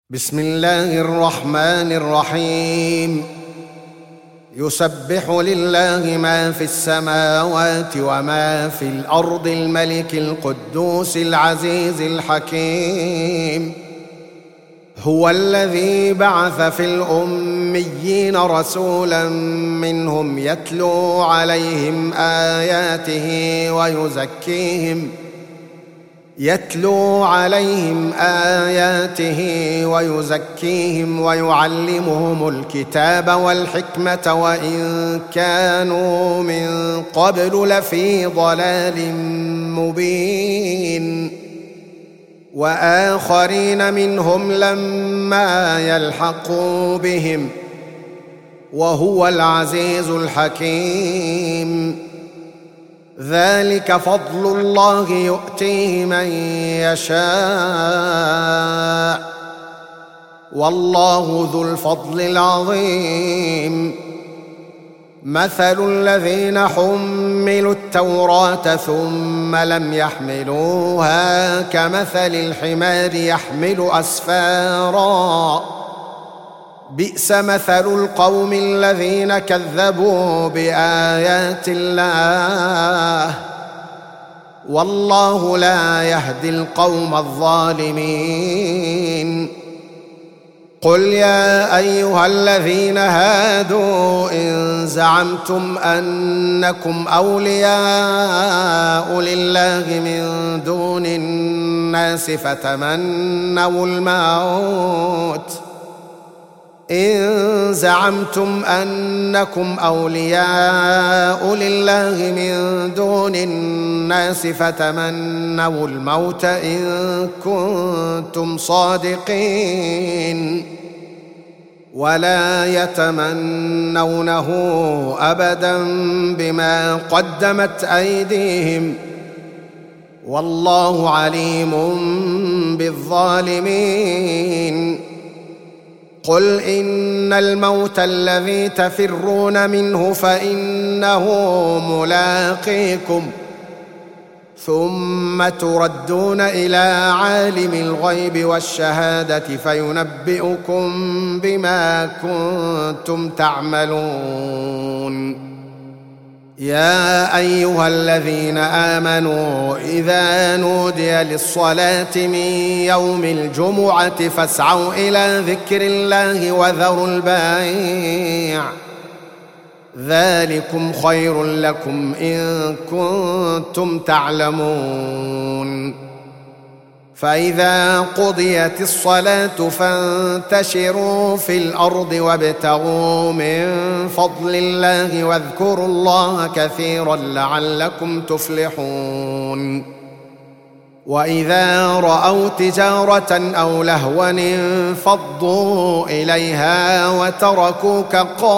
بسم الله الرحمن الرحيم. يسبح لله ما في السماوات وما في الأرض الملك القدوس العزيز الحكيم. هو الذي بعث في الأميين رسولا منهم يتلو عليهم آياته ويزكيهم ويعلمهم الكتاب والحكمة وإن كانوا من قبل لفي ضلال مبين، وآخرين منهم لما يلحقوا بهم، وهو العزيز الحكيم. ذلك فضل الله يؤتيه من يشاء، والله ذو الفضل العظيم. مثل الذين حملوا التوراة ثم لم يحملوها كمثل الحمار يحمل أسفارا، بئس مثل القوم الذين كذبوا بآيات الله، والله لا يهدي القوم الظالمين. قل يا أيها الذين هادوا إن زعمتم أنكم أولياء لله من دون الناس فتمنوا الموت إن كنتم صادقين، ولا يتمنونه أبدا بما قدمت أيديهم، والله عليم بالظالمين. قل إن الموت الذي تفرون منه فإنه ملاقيكم، ثم تردون إلى عالم الغيب والشهادة فينبئكم بما كنتم تعملون. يا أيها الذين آمنوا إذا نودي للصلاة من يوم الجمعة فاسعوا إلى ذكر الله وذروا البيع، ذلكم خير لكم إن كنتم تعلمون. فإذا قضيت الصلاة فانتشروا في الأرض وابتغوا من فضل الله واذكروا الله كثيرا لعلكم تفلحون. وإذا رأوا تجارة أو لهوا انفضوا إليها وتركوك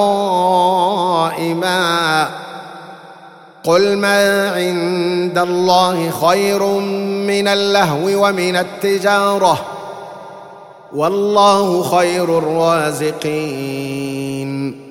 قائما. قل ما عند الله خير من اللهو ومن التجارة، والله خير الرازقين.